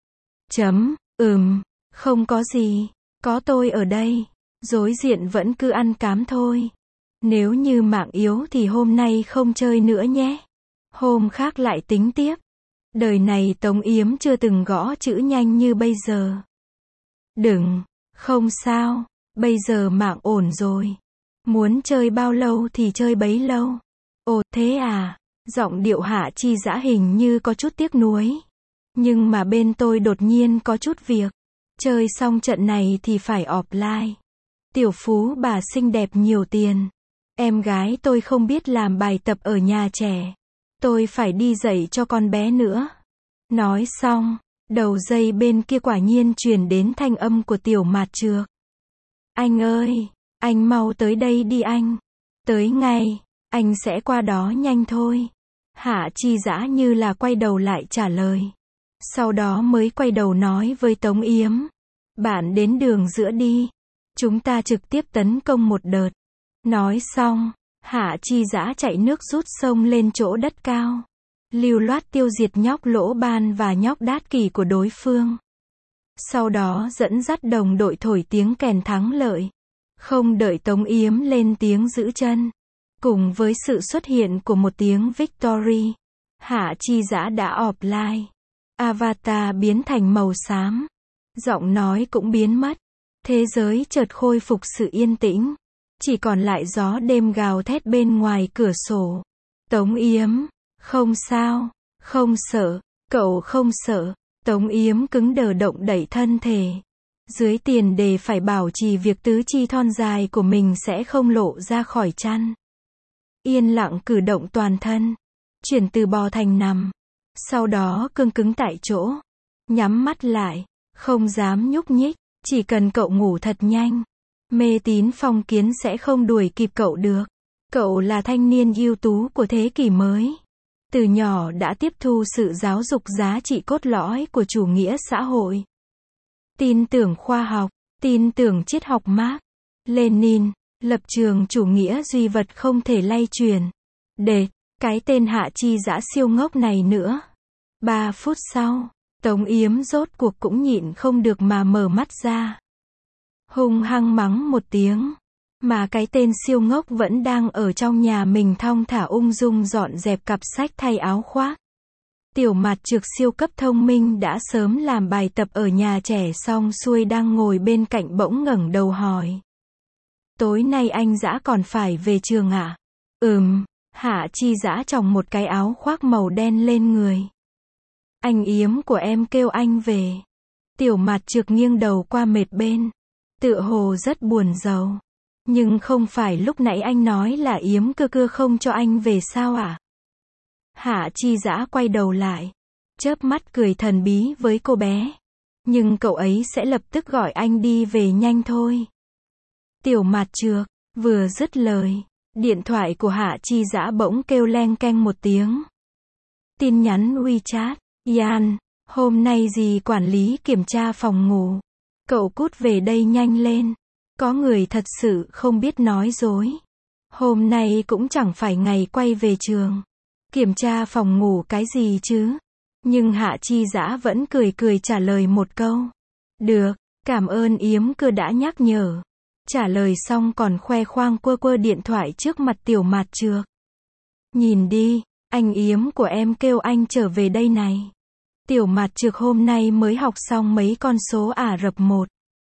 Không có gì. Có tôi ở đây. Đối diện vẫn cứ ăn cám thôi. Nếu như mạng yếu thì hôm nay không chơi nữa nhé. Hôm khác lại tính tiếp. Đời này Tống Yếm chưa từng gõ chữ nhanh như bây giờ. Đừng, không sao. Bây giờ mạng ổn rồi. Muốn chơi bao lâu thì chơi bấy lâu. Ồ thế à, giọng điệu Hạ Chi Dã hình như có chút tiếc nuối. Nhưng mà bên tôi đột nhiên có chút việc. Chơi xong trận này thì phải offline. Tiểu phú bà xinh đẹp nhiều tiền. Em gái tôi không biết làm bài tập ở nhà trẻ. Tôi phải đi dạy cho con bé nữa. Nói xong, đầu dây bên kia quả nhiên truyền đến thanh âm của Tiểu Mạt Trược. Anh ơi, anh mau tới đây đi anh. Tới ngay. Anh sẽ qua đó nhanh thôi. Hạ Chi Dã như là quay đầu lại trả lời. Sau đó mới quay đầu nói với Tống Yếm. Bạn đến đường giữa đi. Chúng ta trực tiếp tấn công một đợt. Nói xong, Hạ Chi Dã chạy nước rút sông lên chỗ đất cao. Lưu loát tiêu diệt nhóc Lỗ Ban và nhóc Đát Kỷ của đối phương. Sau đó dẫn dắt đồng đội thổi tiếng kèn thắng lợi. Không đợi Tống Yếm lên tiếng giữ chân. Cùng với sự xuất hiện của một tiếng Victory, Hạ Chi Dã đã offline. Avatar biến thành màu xám. Giọng nói cũng biến mất. Thế giới chợt khôi phục sự yên tĩnh. Chỉ còn lại gió đêm gào thét bên ngoài cửa sổ. Tống Yếm, không sao, không sợ, cậu không sợ. Tống Yếm cứng đờ động đẩy thân thể. Dưới tiền đề phải bảo trì việc tứ chi thon dài của mình sẽ không lộ ra khỏi chăn. Yên lặng cử động toàn thân. Chuyển từ bò thành nằm. Sau đó cương cứng tại chỗ. Nhắm mắt lại. Không dám nhúc nhích. Chỉ cần cậu ngủ thật nhanh. Mê tín phong kiến sẽ không đuổi kịp cậu được. Cậu là thanh niên ưu tú của thế kỷ mới. Từ nhỏ đã tiếp thu sự giáo dục giá trị cốt lõi của chủ nghĩa xã hội. Tin tưởng khoa học, tin tưởng triết học Mác Lênin, lập trường chủ nghĩa duy vật không thể lay chuyển. Để, cái tên Hạ Chi Dã siêu ngốc này nữa. 3 phút sau, Tống Yếm rốt cuộc cũng nhịn không được mà mở mắt ra. Hung hăng mắng một tiếng. Mà cái tên siêu ngốc vẫn đang ở trong nhà mình thong thả ung dung dọn dẹp cặp sách thay áo khoác. Tiểu Mạt Trược siêu cấp thông minh đã sớm làm bài tập ở nhà trẻ xong xuôi đang ngồi bên cạnh bỗng ngẩng đầu hỏi. Tối nay anh Dã còn phải về trường à? Hạ Chi Dã chòng một cái áo khoác màu đen lên người. Anh Yếm của em kêu anh về. Tiểu Mạt Trược nghiêng đầu qua mệt bên. Tựa hồ rất buồn rầu. Nhưng không phải lúc nãy anh nói là Yếm cưa không cho anh về sao à? Hạ Chi Dã quay đầu lại. Chớp mắt cười thần bí với cô bé. Nhưng cậu ấy sẽ lập tức gọi anh đi về nhanh thôi. Tiểu Mạt Trược, vừa dứt lời. Điện thoại của Hạ Chi Dã bỗng kêu leng keng một tiếng. Tin nhắn WeChat. Yan, hôm nay dì quản lý kiểm tra phòng ngủ. Cậu cút về đây nhanh lên. Có người thật sự không biết nói dối. Hôm nay cũng chẳng phải ngày quay về trường. Kiểm tra phòng ngủ cái gì chứ? Nhưng Hạ Chi Dã vẫn cười cười trả lời một câu. Được, cảm ơn Yếm cưa đã nhắc nhở. Trả lời xong còn khoe khoang quơ điện thoại trước mặt Tiểu Mạt Trược. Nhìn đi, anh Yếm của em kêu anh trở về đây này. Tiểu Mạt Trược hôm nay mới học xong mấy con số Ả Rập 1,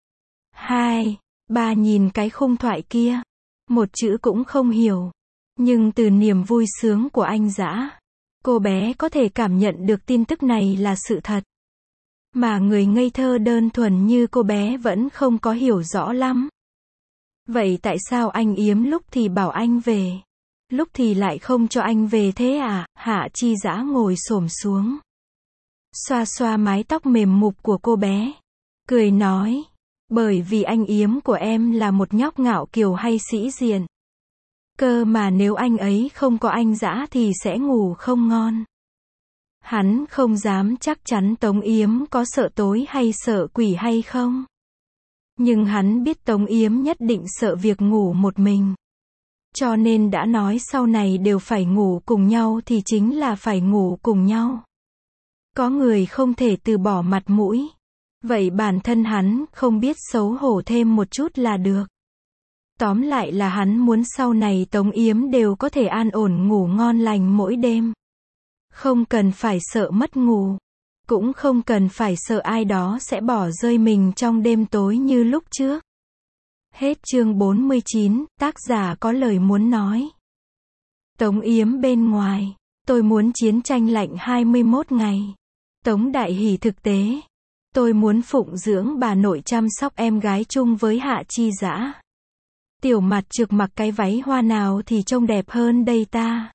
2, 3 nhìn cái khung thoại kia. Một chữ cũng không hiểu. Nhưng từ niềm vui sướng của anh Dã, cô bé có thể cảm nhận được tin tức này là sự thật. Mà người ngây thơ đơn thuần như cô bé vẫn không có hiểu rõ lắm. Vậy tại sao anh Yếm lúc thì bảo anh về, lúc thì lại không cho anh về thế à? Hạ Chi Dã ngồi xổm xuống. Xoa xoa mái tóc mềm mụp của cô bé. Cười nói. Bởi vì anh Yếm của em là một nhóc ngạo kiều hay sĩ diện. Cơ mà nếu anh ấy không có anh Dã thì sẽ ngủ không ngon. Hắn không dám chắc chắn Tống Yếm có sợ tối hay sợ quỷ hay không. Nhưng hắn biết Tống Yếm nhất định sợ việc ngủ một mình. Cho nên đã nói sau này đều phải ngủ cùng nhau thì chính là phải ngủ cùng nhau. Có người không thể từ bỏ mặt mũi. Vậy bản thân hắn không biết xấu hổ thêm một chút là được. Tóm lại là hắn muốn sau này Tống Yếm đều có thể an ổn ngủ ngon lành mỗi đêm. Không cần phải sợ mất ngủ. Cũng không cần phải sợ ai đó sẽ bỏ rơi mình trong đêm tối như lúc trước. Hết chương 49, tác giả có lời muốn nói. Tống Yếm bên ngoài. Tôi muốn chiến tranh lạnh 21 ngày. Tống Đại Hỷ thực tế. Tôi muốn phụng dưỡng bà nội chăm sóc em gái chung với Hạ Chi Dã. Tiểu Mạt Trược mặc cái váy hoa nào thì trông đẹp hơn đây ta.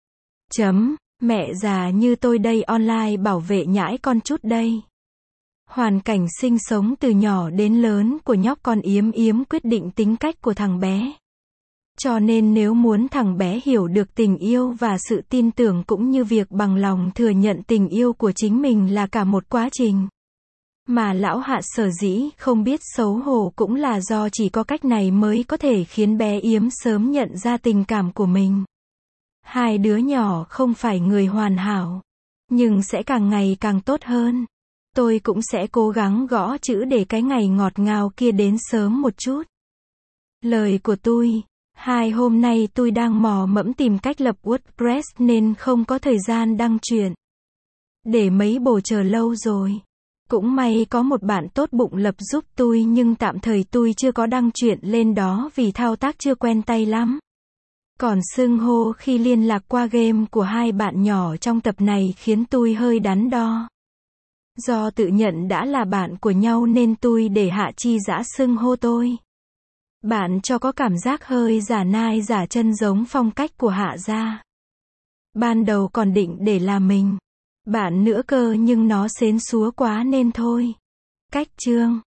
Mẹ già như tôi đây online bảo vệ nhãi con chút đây. Hoàn cảnh sinh sống từ nhỏ đến lớn của nhóc con Yếm quyết định tính cách của thằng bé. Cho nên nếu muốn thằng bé hiểu được tình yêu và sự tin tưởng cũng như việc bằng lòng thừa nhận tình yêu của chính mình là cả một quá trình. Mà lão Hạ sở dĩ không biết xấu hổ cũng là do chỉ có cách này mới có thể khiến bé Yếm sớm nhận ra tình cảm của mình. Hai đứa nhỏ không phải người hoàn hảo, nhưng sẽ càng ngày càng tốt hơn. Tôi cũng sẽ cố gắng gõ chữ để cái ngày ngọt ngào kia đến sớm một chút. Lời của tôi. 2 hôm nay tôi đang mò mẫm tìm cách lập WordPress nên không có thời gian đăng truyện. Để mấy bồ chờ lâu rồi. Cũng may có một bạn tốt bụng lập giúp tôi nhưng tạm thời tôi chưa có đăng truyện lên đó vì thao tác chưa quen tay lắm. Còn xưng hô khi liên lạc qua game của 2 bạn nhỏ trong tập này khiến tôi hơi đắn đo. Do tự nhận đã là bạn của nhau nên tôi để Hạ Chi Dã xưng hô tôi. Bạn cho có cảm giác hơi giả nai giả chân giống phong cách của Hạ gia. Ban đầu còn định để là mình. Bạn nữa cơ nhưng nó xến xúa quá nên thôi. Cách chương